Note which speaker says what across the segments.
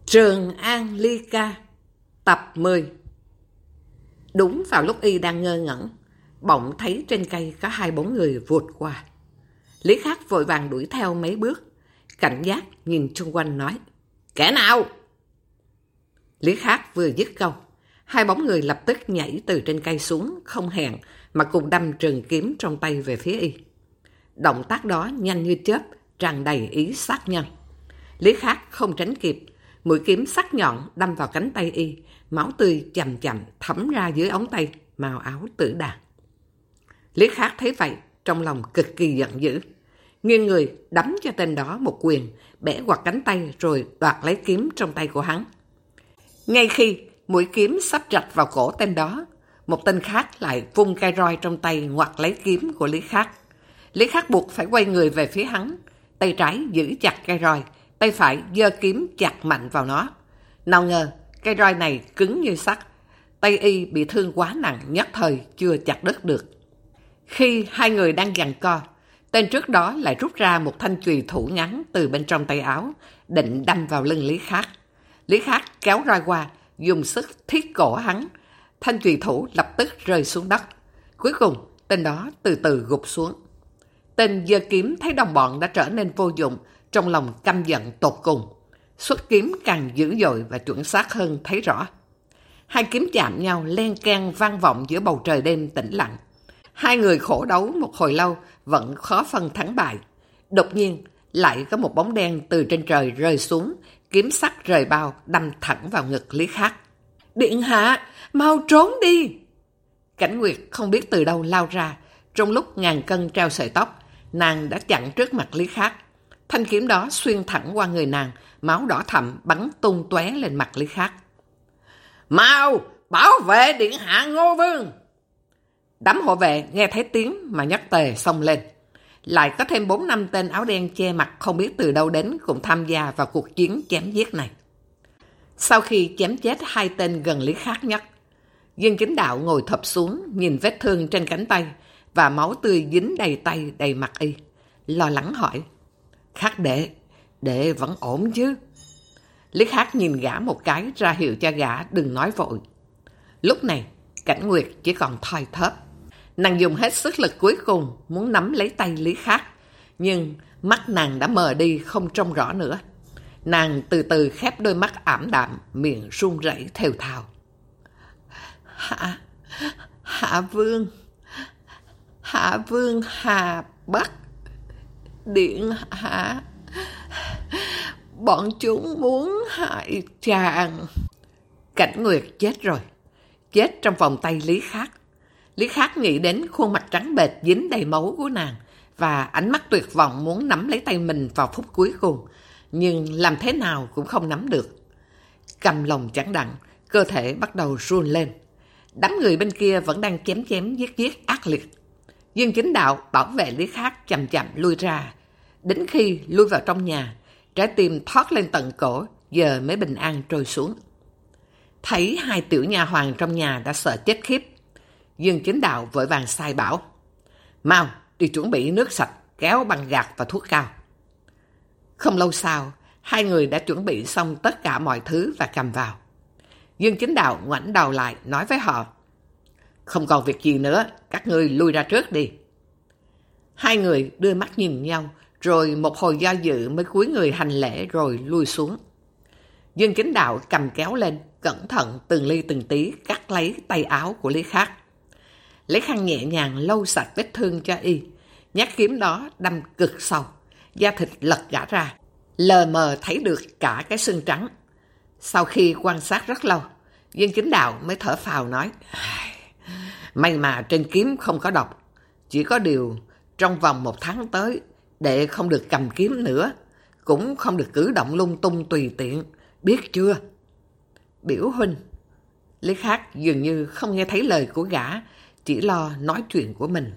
Speaker 1: Trường An Ly Ca, tập 10. Đúng vào lúc y đang ngơ ngẩn, bỗng thấy trên cây có hai bóng người vụt qua. Lý Khắc vội vàng đuổi theo mấy bước, cảnh giác nhìn xung quanh nói: "Kẻ nào?" Lý Khắc vừa dứt câu, hai bóng người lập tức nhảy từ trên cây xuống, không hẹn mà cùng đâm trường kiếm trong tay về phía y. Động tác đó nhanh như chớp, tràn đầy ý sát nhân. Lý Khắc không tránh kịp, mũi kiếm sắc nhọn đâm vào cánh tay y, máu tươi chậm chậm thấm ra dưới ống tay, màu áo tử đàn. Lý Khắc thấy vậy, trong lòng cực kỳ giận dữ, nghiêng người đấm cho tên đó một quyền, bẻ quạt cánh tay rồi đoạt lấy kiếm trong tay của hắn. Ngay khi mũi kiếm sắp rạch vào cổ tên đó, một tên khác lại vung cây roi trong tay ngoặt lấy kiếm của Lý Khắc. Lý Khắc buộc phải quay người về phía hắn, tay trái giữ chặt cây roi, tay phải giơ kiếm chặt mạnh vào nó. Nào ngờ cây roi này cứng như sắt, tay y bị thương quá nặng, nhất thời chưa chặt đứt được. Khi hai người đang giằng co, tên trước đó lại rút ra một thanh chùy thủ ngắn từ bên trong tay áo, định đâm vào lưng Lý Khắc. Lý Khắc kéo roi qua, dùng sức thiết cổ hắn. Thanh chùy thủ lập tức rơi xuống đất. Cuối cùng tên đó từ từ gục xuống. Tên giơ kiếm thấy đồng bọn đã trở nên vô dụng, trong lòng căm giận tột cùng. Xuất kiếm càng dữ dội và chuẩn xác hơn thấy rõ. Hai kiếm chạm nhau len keng vang vọng giữa bầu trời đêm tĩnh lặng. Hai người khổ đấu một hồi lâu vẫn khó phân thắng bại. Đột nhiên lại có một bóng đen từ trên trời rơi xuống, kiếm sắc rời bao đâm thẳng vào ngực Lý Khắc. "Điện hạ, mau trốn đi!" Cảnh Nguyệt không biết từ đâu lao ra. Trong lúc ngàn cân treo sợi tóc, nàng đã chặn trước mặt Lý Khắc. Thanh kiếm đó xuyên thẳng qua người nàng, máu đỏ thẫm bắn tung tóe lên mặt Lý Khắc. "Mau bảo vệ điện hạ Ngô Vương!" Đám hộ vệ nghe thấy tiếng mà nhấc tề xông lên. Lại có thêm 4-5 tên áo đen che mặt không biết từ đâu đến cùng tham gia vào cuộc chiến chém giết này. Sau khi chém chết hai tên gần Lý Khắc nhất, Dương Chính Đạo ngồi thụp xuống nhìn vết thương trên cánh tay và máu tươi dính đầy tay đầy mặt y, lo lắng hỏi: "Khắc đệ vẫn ổn chứ?" Lý Khắc nhìn gã một cái ra hiệu cho gã đừng nói vội. Lúc này Cảnh Nguyệt chỉ còn thoi thóp. Nàng dùng hết sức lực cuối cùng muốn nắm lấy tay Lý Khắc, nhưng mắt nàng đã mờ đi không trông rõ nữa. Nàng từ từ khép đôi mắt ảm đạm, miệng run rẩy thều thào: Hạ Vương Hà Bắc, điện hạ, bọn chúng muốn hại chàng." Cảnh Nguyệt chết rồi, chết trong vòng tay Lý Khắc. Lý Khắc nghĩ đến khuôn mặt trắng bệch dính đầy máu của nàng và ánh mắt tuyệt vọng muốn nắm lấy tay mình vào phút cuối cùng, nhưng làm thế nào cũng không nắm được. Cầm lòng chẳng đặng, cơ thể bắt đầu run lên. Đám người bên kia vẫn đang chém giết ác liệt. Dương Chính Đạo bảo vệ Lý Khắc chậm chậm lui ra. Đến khi lui vào trong nhà, trái tim thoát lên tận cổ, giờ mới bình an trôi xuống. Thấy hai tiểu nha hoàn trong nhà đã sợ chết khiếp, Dương Chính Đạo vội vàng sai bảo: "Mau đi chuẩn bị nước sạch, kéo băng gạc và thuốc cao." Không lâu sau, hai người đã chuẩn bị xong tất cả mọi thứ và cầm vào. Dương Chính Đạo ngoảnh đầu lại nói với họ: "Không còn việc gì nữa, các ngươi lui ra trước đi." Hai người đưa mắt nhìn nhau, rồi một hồi do dự mới cúi người hành lễ rồi lui xuống. Dương Chính Đạo cầm kéo lên, cẩn thận từng ly từng tí cắt lấy tay áo của Lý Khắc. Lấy khăn nhẹ nhàng lau sạch vết thương cho y. Nhát kiếm đó đâm cực sâu, da thịt lật gã ra, lờ mờ thấy được cả cái xương trắng. Sau khi quan sát rất lâu, Dương Chính Đạo mới thở phào nói: "May mà trên kiếm không có độc. Chỉ có điều trong vòng 1 tháng tới, đệ không được cầm kiếm nữa, cũng không được cử động lung tung tùy tiện, biết chưa?" "Biểu huynh." Lý Khắc dường như không nghe thấy lời của gã, chỉ lo nói chuyện của mình.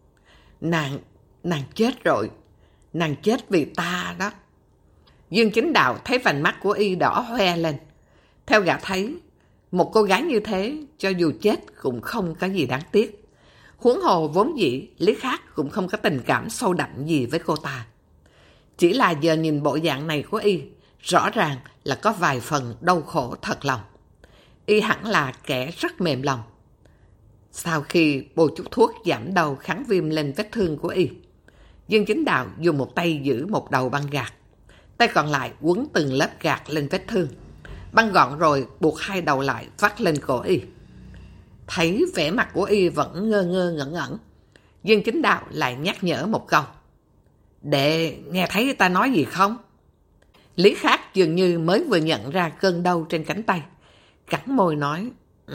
Speaker 1: Nàng chết rồi. Nàng chết vì ta đó." Dương Chính Đạo thấy vành mắt của y đỏ hoe lên. Theo gã thấy, một cô gái như thế, cho dù chết cũng không có gì đáng tiếc. Huống hồ vốn dĩ, Lý Khắc cũng không có tình cảm sâu đậm gì với cô ta. Chỉ là giờ nhìn bộ dạng này của y, rõ ràng là có vài phần đau khổ thật lòng. Y hẳn là kẻ rất mềm lòng. Sau khi bôi chút thuốc giảm đau kháng viêm lên vết thương của Y, Dương Chính Đạo dùng một tay giữ một đầu băng gạc, tay còn lại quấn từng lớp gạc lên vết thương. Băng gọn rồi buộc hai đầu lại vắt lên cổ Y. Thấy vẻ mặt của Y vẫn ngơ ngơ ngẩn ngẩn, Dương Chính Đạo lại nhắc nhở một câu. Đệ nghe thấy ta nói gì không? Lý Khác dường như mới vừa nhận ra cơn đau trên cánh tay, cắn môi nói,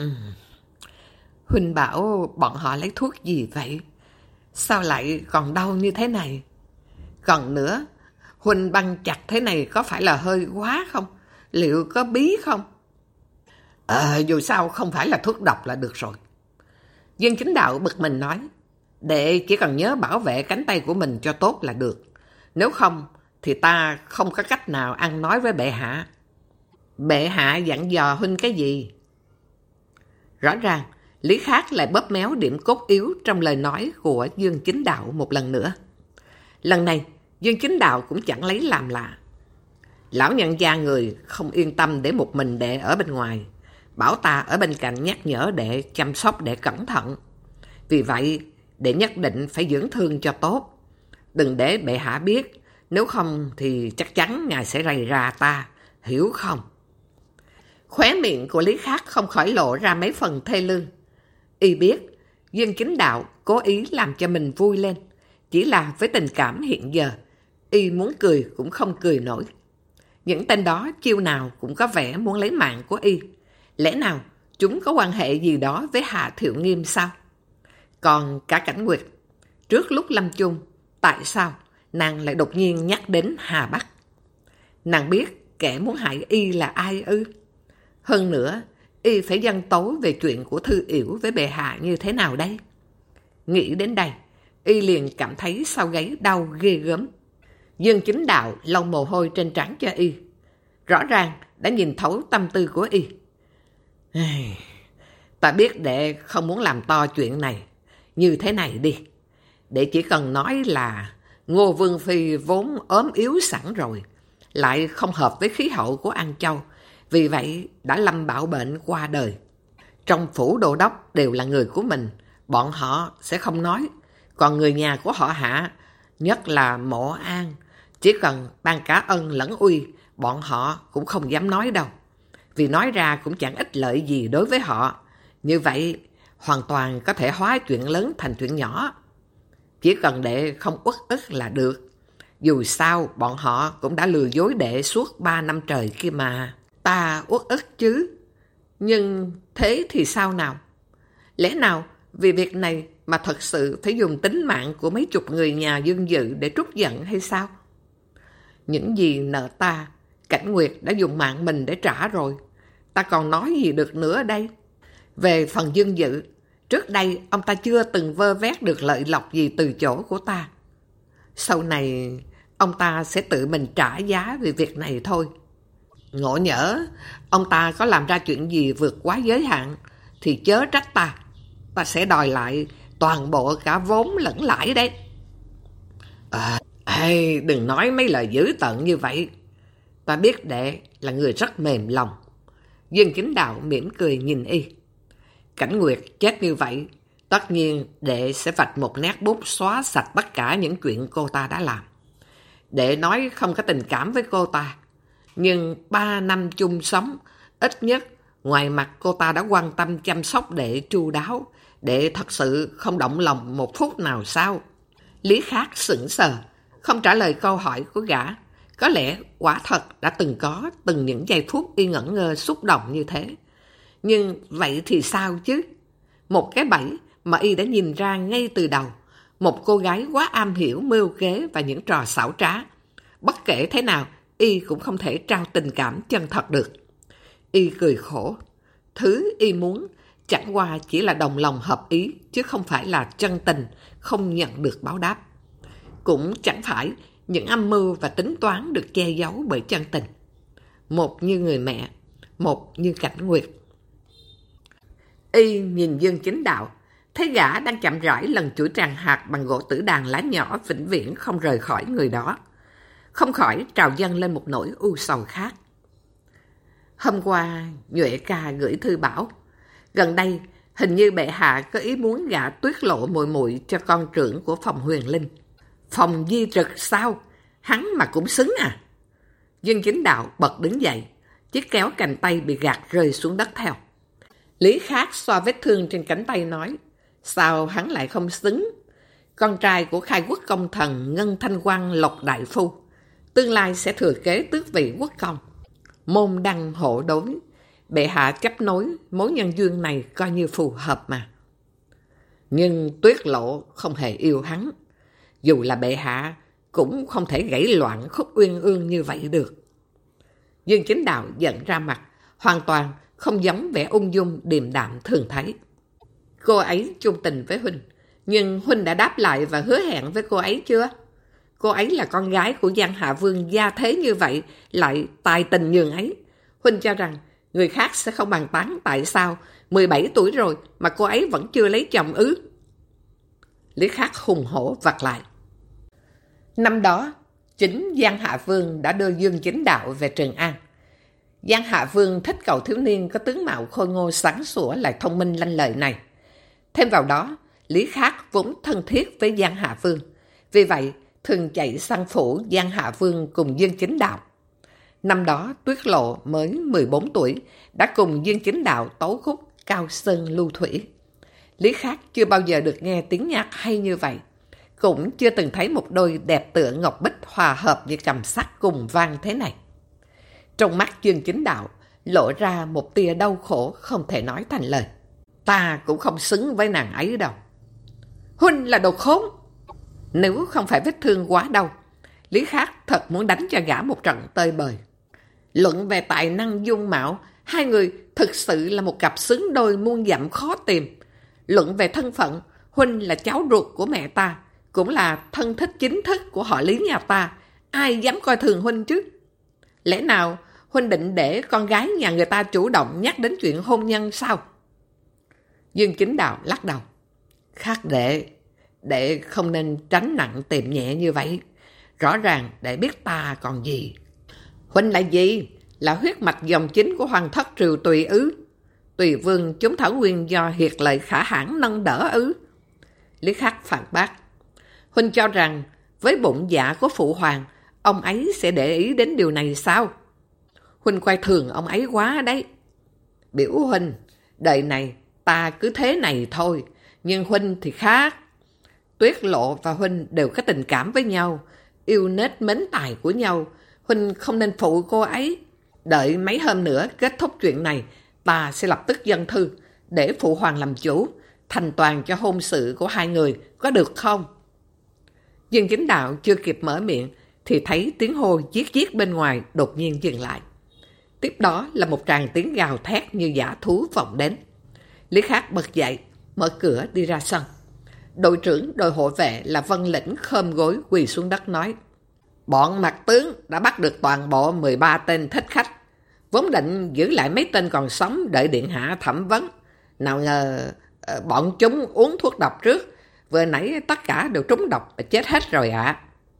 Speaker 1: Huynh bảo bọn họ lấy thuốc gì vậy? Sao lại còn đau như thế này? Còn nữa, Huynh băng chặt thế này có phải là hơi quá không? Liệu có bí không? Dù sao không phải là thuốc độc là được rồi. Dương Chính Đạo bực mình nói, đệ chỉ cần nhớ bảo vệ cánh tay của mình cho tốt là được. Nếu không thì ta không có cách nào ăn nói với bệ hạ. Bệ hạ dặn dò huynh cái gì? Rõ ràng, Lý Khác lại bóp méo điểm cốt yếu trong lời nói của Dương Chính Đạo một lần nữa. Lần này, Dương Chính Đạo cũng chẳng lấy làm lạ. Lão nhân gia người không yên tâm để một mình đệ ở bên ngoài, bảo ta ở bên cạnh nhắc nhở đệ chăm sóc đệ cẩn thận. Vì vậy, đệ nhất định phải dưỡng thương cho tốt. Đừng để bệ hạ biết, nếu không thì chắc chắn ngài sẽ rầy rà ta, hiểu không? Khóe miệng của Lý Khác không khỏi lộ ra mấy phần thê lương. Y biết, Dương Chính Đạo cố ý làm cho mình vui lên, chỉ là với tình cảm hiện giờ, Y muốn cười cũng không cười nổi. Những tên đó chiêu nào cũng có vẻ muốn lấy mạng của Y. Lẽ nào chúng có quan hệ gì đó với Hạ Thiệu Nghiêm sao? Còn cả Cảnh Nguyệt, trước lúc lâm chung, tại sao nàng lại đột nhiên nhắc đến Hà Bắc? Nàng biết kẻ muốn hại Y là ai ư? Hơn nữa, Y phải dâng tấu về chuyện của Thư Yểu với bệ hạ như thế nào đây? Nghĩ đến đây, Y liền cảm thấy sau gáy đau ghê gớm. Dương Chính Đạo lau mồ hôi trên trán cho Y. Rõ ràng đã nhìn thấu tâm tư của Y. Ta biết đệ không muốn làm to chuyện này. Như thế này đi. Đệ chỉ cần nói là Ngô Vương Phi vốn ốm yếu sẵn rồi, lại không hợp với khí hậu của An Châu, vì vậy đã lâm bạo bệnh qua đời. Trong phủ đô đốc đều là người của mình, bọn họ sẽ không nói. Còn người nhà của họ Hạ, nhất là Mộ An, chỉ cần ban cả ân lẫn uy, bọn họ cũng không dám nói đâu. Vì nói ra cũng chẳng ích lợi gì đối với họ. Như vậy, hoàn toàn có thể hóa chuyện lớn thành chuyện nhỏ. Chỉ cần đệ không uất ức là được. Dù sao, bọn họ cũng đã lừa dối đệ suốt 3 năm trời kia mà. Ta uất ức chứ. Nhưng thế thì sao nào? Lẽ nào vì việc này mà thật sự phải dùng tính mạng của mấy chục người nhà Dương Dự để trút giận hay sao? Những gì nợ ta, Cảnh Nguyệt đã dùng mạng mình để trả rồi. Ta còn nói gì được nữa đây? Về phần Dương Dự, trước đây ông ta chưa từng vơ vét được lợi lộc gì từ chỗ của ta. Sau này, ông ta sẽ tự mình trả giá vì việc này thôi. Ngộ nhỡ, ông ta có làm ra chuyện gì vượt quá giới hạn, thì chớ trách ta. Ta sẽ đòi lại toàn bộ cả vốn lẫn lãi đấy. Đừng nói mấy lời dữ tợn như vậy. Ta biết đệ là người rất mềm lòng. Dương Chính Đạo mỉm cười nhìn Y. Cảnh Nguyệt chết như vậy, tất nhiên đệ sẽ vạch một nét bút xóa sạch tất cả những chuyện cô ta đã làm. Đệ nói không có tình cảm với cô ta, nhưng 3 năm chung sống, ít nhất ngoài mặt cô ta đã quan tâm chăm sóc đệ chu đáo. Đệ thật sự không động lòng một phút nào sao? Lý Khác sững sờ, không trả lời câu hỏi của gã. Có lẽ quả thật đã từng có những giây phút Y ngẩn ngơ xúc động như thế. Nhưng vậy thì sao chứ? Một cái bẫy mà Y đã nhìn ra ngay từ đầu. Một cô gái quá am hiểu mưu kế và những trò xảo trá. Bất kể thế nào, Y cũng không thể trao tình cảm chân thật được. Y cười khổ. Thứ Y muốn chẳng qua chỉ là đồng lòng hợp ý, chứ không phải là chân tình, không nhận được báo đáp. Cũng chẳng phải những âm mưu và tính toán được che giấu bởi chân tình. Một như người mẹ, một như Cảnh Nguyệt. Y nhìn Dương Chính Đạo, thấy gã đang chậm rãi lần chuỗi tràng hạt bằng gỗ tử đàn lá nhỏ vĩnh viễn không rời khỏi người đó. không khỏi trào dâng lên một nỗi u sầu khác. Hôm qua, Nhuệ ca gửi thư bảo, gần đây hình như bệ hạ có ý muốn gả Tuyết Lộ muội muội cho con trưởng của phòng Huyền Linh. Phòng Di Trực sao? Hắn mà cũng xứng à? Dương Chính Đạo bật đứng dậy, chiếc kéo cành tay bị gạt rơi xuống đất theo. Lý Khắc xoa vết thương trên cánh tay nói, sao hắn lại không xứng? Con trai của khai quốc công thần Ngân Thanh Quang Lộc Đại Phu, tương lai sẽ thừa kế tước vị quốc công. Môn đăng hộ đối, bệ hạ chấp nối mối nhân duyên này coi như phù hợp mà. Nhưng Tuyết Lộ không hề yêu hắn, dù là bệ hạ cũng không thể gãy loạn khúc uyên ương như vậy được. Dương Chính Đạo giận ra mặt, hoàn toàn không giống vẻ ung dung điềm đạm thường thấy. Cô ấy chung tình với huynh, nhưng huynh đã đáp lại và hứa hẹn với cô ấy chưa? Cô ấy là con gái của Giang Hạ Vương gia thế như vậy, lại tài tình nhường ấy. Huynh cho rằng người khác sẽ không bàn tán tại sao 17 tuổi rồi mà cô ấy vẫn chưa lấy chồng ư? Lý Khắc hùng hổ vặt lại. Năm đó, chính Giang Hạ Vương đã đưa Dương Chính Đạo về Trường An. Giang Hạ Vương thích cậu thiếu niên có tướng mạo khôi ngô sáng sủa lại thông minh lanh lợi này. Thêm vào đó, Lý Khắc vốn thân thiết với Giang Hạ Vương. Vì vậy, thường chạy sang phủ Giang Hạ Vương cùng Dương Chính Đạo. Năm đó, Tuyết Lộ mới 14 tuổi, đã cùng Dương Chính Đạo tấu khúc Cao Sơn Lưu Thủy. Lý Khắc chưa bao giờ được nghe tiếng nhạc hay như vậy, cũng chưa từng thấy một đôi đẹp tựa ngọc bích hòa hợp như cầm sắt cùng vang thế này. Trong mắt Dương Chính Đạo lộ ra một tia đau khổ không thể nói thành lời. Ta cũng không xứng với nàng ấy đâu. Huynh là đồ khốn! Nếu không phải vết thương quá đau, Lý Khắc thật muốn đánh cho gã một trận tơi bời. Luận về tài năng dung mạo, hai người thực sự là một cặp xứng đôi muôn dặm khó tìm. Luận về thân phận, huynh là cháu ruột của mẹ ta, cũng là thân thích chính thức của họ Lý nhà ta. Ai dám coi thường huynh chứ? Lẽ nào huynh định để con gái nhà người ta chủ động nhắc đến chuyện hôn nhân sao? Dương Chính Đạo lắc đầu. Khắc đệ không nên tránh nặng tìm nhẹ như vậy. Rõ ràng đệ biết ta còn gì. Huynh là gì? Là huyết mạch dòng chính của hoàng thất Triều Tùy ư? Tùy vương chúng thảo nguyên do hiệt lợi khả hãn nâng đỡ ư? Lý Khắc phản bác. Huynh cho rằng với bụng dạ của phụ hoàng, ông ấy sẽ để ý đến điều này sao? Huynh coi thường ông ấy quá đấy. Biểu huynh, đời này ta cứ thế này thôi, nhưng huynh thì khác. Tuyết Lộ và huynh đều có tình cảm với nhau, yêu nết mến tài của nhau. Huynh không nên phụ cô ấy. Đợi mấy hôm nữa kết thúc chuyện này, ta sẽ lập tức dâng thư để phụ hoàng làm chủ, thành toàn cho hôn sự của hai người, có được không? Dương Chính Đạo chưa kịp mở miệng thì thấy tiếng hô giết giết bên ngoài đột nhiên dừng lại. Tiếp đó là một tràng tiếng gào thét như dã thú vọng đến. Lý Khắc bật dậy, mở cửa đi ra sân. Đội trưởng đội hộ vệ là Vân Lĩnh khom gối quỳ xuống đất nói: Bọn mặt tướng đã bắt được toàn bộ 13 tên thích khách. Vốn định giữ lại mấy tên còn sống đợi điện hạ thẩm vấn. Nào ngờ bọn chúng uống thuốc độc trước. Vừa nãy tất cả đều trúng độc và chết hết rồi ạ.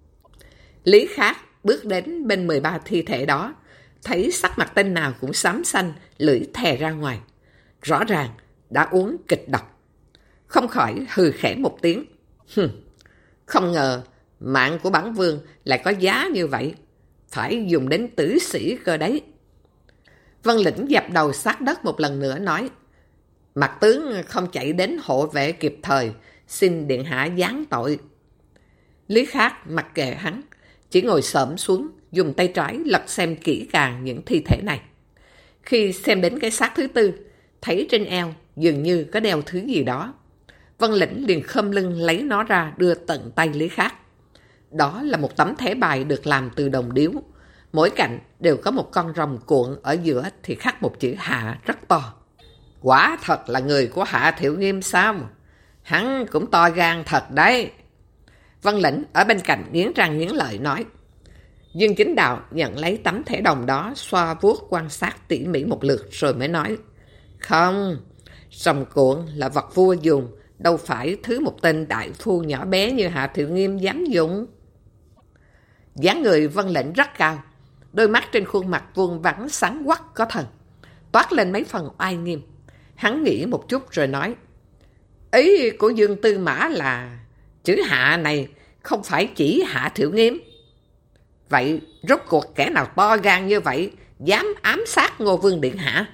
Speaker 1: Lý Khắc bước đến bên 13 thi thể đó, thấy sắc mặt tên nào cũng xám xanh, lưỡi thè ra ngoài. Rõ ràng đã uống kịch độc. Không khỏi hừ khẽ một tiếng. Không ngờ mạng của bản vương lại có giá như vậy. Phải dùng đến tử sĩ cơ đấy. Vân Lĩnh dập đầu sát đất một lần nữa nói: Mặt tướng không chạy đến hộ vệ kịp thời, xin điện hạ giáng tội. Lý Khắc mặc kệ hắn, chỉ ngồi xổm xuống, dùng tay trái lật xem kỹ càng những thi thể này. Khi xem đến cái xác thứ tư, thấy trên eo dường như có đeo thứ gì đó. Vân Lĩnh liền khom lưng lấy nó ra đưa tận tay Lý Khắc. Đó là một tấm thẻ bài được làm từ đồng điếu. Mỗi cạnh đều có một con rồng cuộn, ở giữa thì khắc một chữ Hạ rất to. Quả thật là người của Hạ Thiệu Nghiêm sao? Hắn cũng to gan thật đấy. Vân Lĩnh ở bên cạnh nghiến răng nghiến lợi nói. Dương Chính Đạo nhận lấy tấm thẻ đồng đó, xoa vuốt quan sát tỉ mỉ một lượt rồi mới nói: Không, rồng cuộn là vật vua dùng, đâu phải thứ một tên đại phu nhỏ bé như Hạ Thiệu Nghiêm dám dùng. Dáng người vân lệnh rất cao, đôi mắt trên khuôn mặt vuông vắn sáng quắc có thần, toát lên mấy phần oai nghiêm. Hắn nghĩ một chút rồi nói, ý của Dương Tư Mã là chữ Hạ này không phải chỉ Hạ Thiệu Nghiêm. Vậy rốt cuộc kẻ nào to gan như vậy dám ám sát Ngô Vương điện hạ?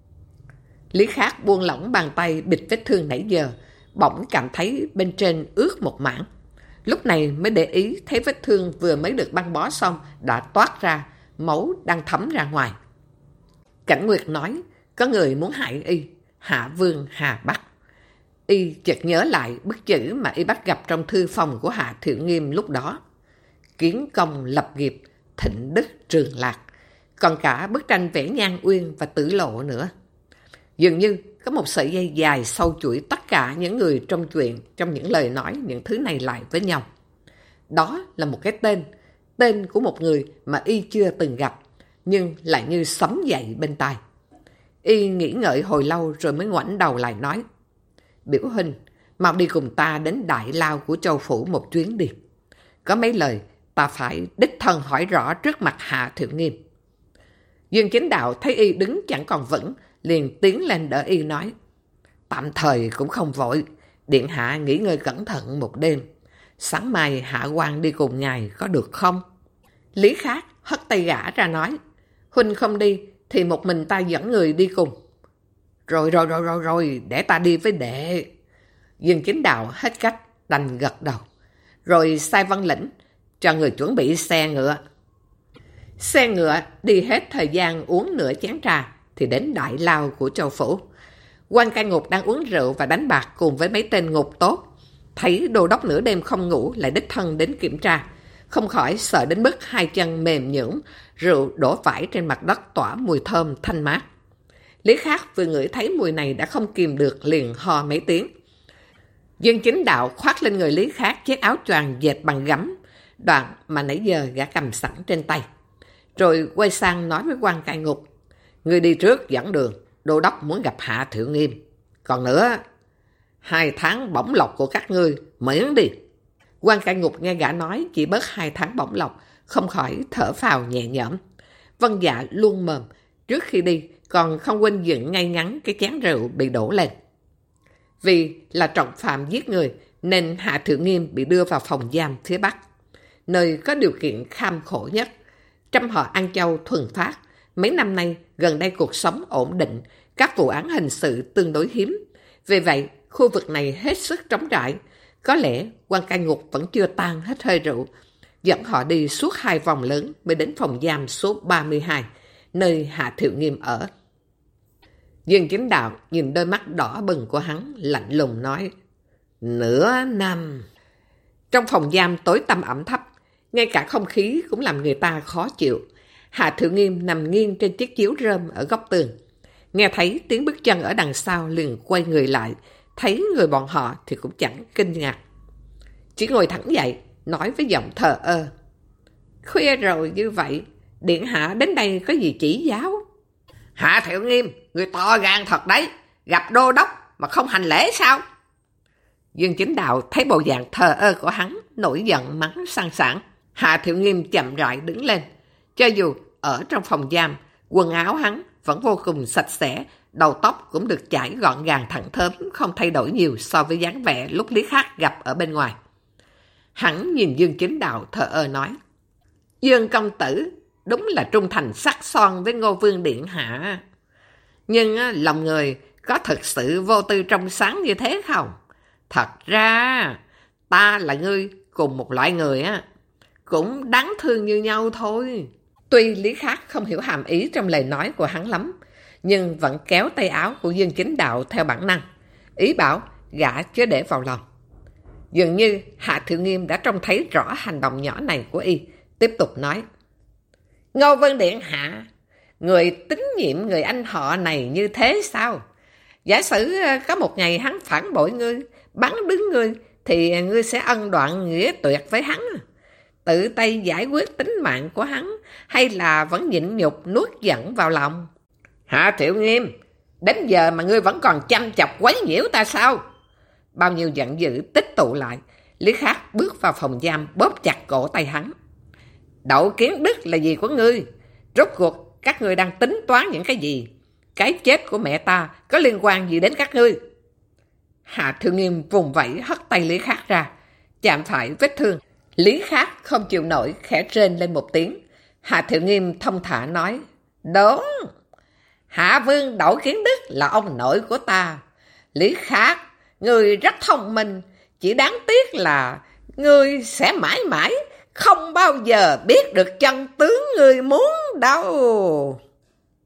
Speaker 1: Lý Khắc buông lỏng bàn tay bịt vết thương nãy giờ, bỗng cảm thấy bên trên ướt một mảng. Lúc này mới để ý thấy vết thương vừa mới được băng bó xong đã toát ra, máu đang thấm ra ngoài. Cảnh Nguyệt nói, có người muốn hại y, Hạ Vương Hà Bắc. Y chợt nhớ lại bức chữ mà y bắt gặp trong thư phòng của Hạ Thiệu Nghiêm lúc đó. Kiến công lập nghiệp, thịnh đức trường lạc. Còn cả bức tranh vẽ Nhan Uyên và Tử Lộ nữa. Dường như có một sợi dây dài sâu chuỗi tất cả những người trong chuyện, trong những lời nói, những thứ này lại với nhau. Đó là một cái tên của một người mà y chưa từng gặp, nhưng lại như sấm dậy bên tai. Y nghĩ ngợi hồi lâu rồi mới ngoảnh đầu lại nói, biểu huynh, mau đi cùng ta đến đại lao của Châu Phủ một chuyến đi. Có mấy lời ta phải đích thân hỏi rõ trước mặt Hạ Thiệu Nghiêm. Dương Chính Đạo thấy y đứng chẳng còn vững, liền tiến lên đỡ y nói, tạm thời cũng không vội, điện hạ nghỉ ngơi cẩn thận một đêm. Sáng mai hạ quan đi cùng ngài có được không? Lý Khắc hất tay gã ra nói, huynh không đi thì một mình ta dẫn người đi cùng. Rồi, để ta đi với đệ. Dương Chính Đạo hết cách, đành gật đầu. Rồi sai Văn Lĩnh cho người chuẩn bị xe ngựa. Xe ngựa đi hết thời gian uống nửa chén trà thì đến đại lao của Châu Phủ. Quan cai ngục đang uống rượu và đánh bạc cùng với mấy tên ngục tốt. Thấy đô đốc nửa đêm không ngủ lại đích thân đến kiểm tra, không khỏi sợ đến mức hai chân mềm nhũn, rượu đổ vãi trên mặt đất tỏa mùi thơm thanh mát. Lý Khắc vừa ngửi thấy mùi này đã không kìm được, liền ho mấy tiếng. Dương Chính Đạo khoác lên người Lý Khắc chiếc áo choàng dệt bằng gấm, đoạn mà nãy giờ gã cầm sẵn trên tay. Rồi quay sang nói với quan cai ngục, người đi trước dẫn đường, đô đốc muốn gặp Hạ Thiệu Nghiêm. Còn nữa, 2 tháng bổng lộc của các ngươi miễn đi. Quan cai ngục nghe gã nói chỉ bớt 2 tháng bổng lộc, không khỏi thở phào nhẹ nhõm. Vân Dạ luôn mồm, trước khi đi còn không quên dựng ngay ngắn cái chén rượu bị đổ lên. Vì là trọng phạm giết người nên Hạ Thiệu Nghiêm bị đưa vào phòng giam phía Bắc, nơi có điều kiện kham khổ nhất. Trăm họ An Châu thuần phát, mấy năm nay gần đây cuộc sống ổn định, các vụ án hình sự tương đối hiếm. Vì vậy, khu vực này hết sức trống trải. Có lẽ quan cai ngục vẫn chưa tan hết hơi rượu, dẫn họ đi suốt 2 vòng lớn mới đến phòng giam số 32, nơi Hạ Thiệu Nghiêm ở. Dương Chính Đạo nhìn đôi mắt đỏ bừng của hắn, lạnh lùng nói, nửa năm. Trong phòng giam tối tăm ẩm thấp, ngay cả không khí cũng làm người ta khó chịu. Hạ Thiệu Nghiêm nằm nghiêng trên chiếc chiếu rơm ở góc tường. Nghe thấy tiếng bước chân ở đằng sau liền quay người lại, thấy người bọn họ thì cũng chẳng kinh ngạc. Chỉ ngồi thẳng dậy, nói với giọng thờ ơ, khuya rồi như vậy, điện hạ đến đây có gì chỉ giáo? Hạ Thiệu Nghiêm, người to gan thật đấy, gặp đô đốc mà không hành lễ sao? Dương Chính Đạo thấy bộ dạng thờ ơ của hắn, nổi giận mắng sang sảng. Hạ Thiệu Nghiêm chậm rãi đứng lên. Cho dù ở trong phòng giam, quần áo hắn vẫn vô cùng sạch sẽ, đầu tóc cũng được chải gọn gàng thẳng thớm, không thay đổi nhiều so với dáng vẻ lúc Lý Khắc gặp ở bên ngoài. Hắn nhìn Dương Chính Đạo thờ ơ nói, Dương công tử đúng là trung thành sắc son với Ngô Vương điện hạ. Nhưng lòng người có thực sự vô tư trong sáng như thế không? Thật ra ta là ngươi cùng một loại người á, cũng đáng thương như nhau thôi. Tuy Lý Khắc không hiểu hàm ý trong lời nói của hắn lắm, nhưng vẫn kéo tay áo của Dương Chính Đạo theo bản năng, ý bảo gã chớ để vào lòng. Dường như Hạ Thiệu Nghiêm đã trông thấy rõ hành động nhỏ này của y, tiếp tục nói, Ngô Vương điện hạ, người tín nhiệm người anh họ này như thế sao? Giả sử có một ngày hắn phản bội ngươi, bắn đứng ngươi, thì ngươi sẽ ân đoạn nghĩa tuyệt với hắn, tự tay giải quyết tính mạng của hắn, hay là vẫn nhịn nhục nuốt giận vào lòng? Hạ Thiệu Nghiêm, đến giờ mà ngươi vẫn còn chăm chọc quấy nhiễu ta sao? Bao nhiêu giận dữ tích tụ lại, Lý Khắc bước vào phòng giam bóp chặt cổ tay hắn. Đậu Kiến Đức là gì của ngươi? Rốt cuộc các ngươi đang tính toán những cái gì? Cái chết của mẹ ta có liên quan gì đến các ngươi? Hạ Thượng Nghiêm vùng vẫy hất tay Lý Khắc ra, chạm phải vết thương. Lý Khắc không chịu nổi, khẽ rên lên một tiếng. Hạ Thượng Nghiêm thông thả nói, đúng, Hạ Vương Đậu Kiến Đức là ông nội của ta. Lý Khắc, ngươi rất thông minh, chỉ đáng tiếc là ngươi sẽ mãi mãi không bao giờ biết được chân tướng ngươi muốn đâu.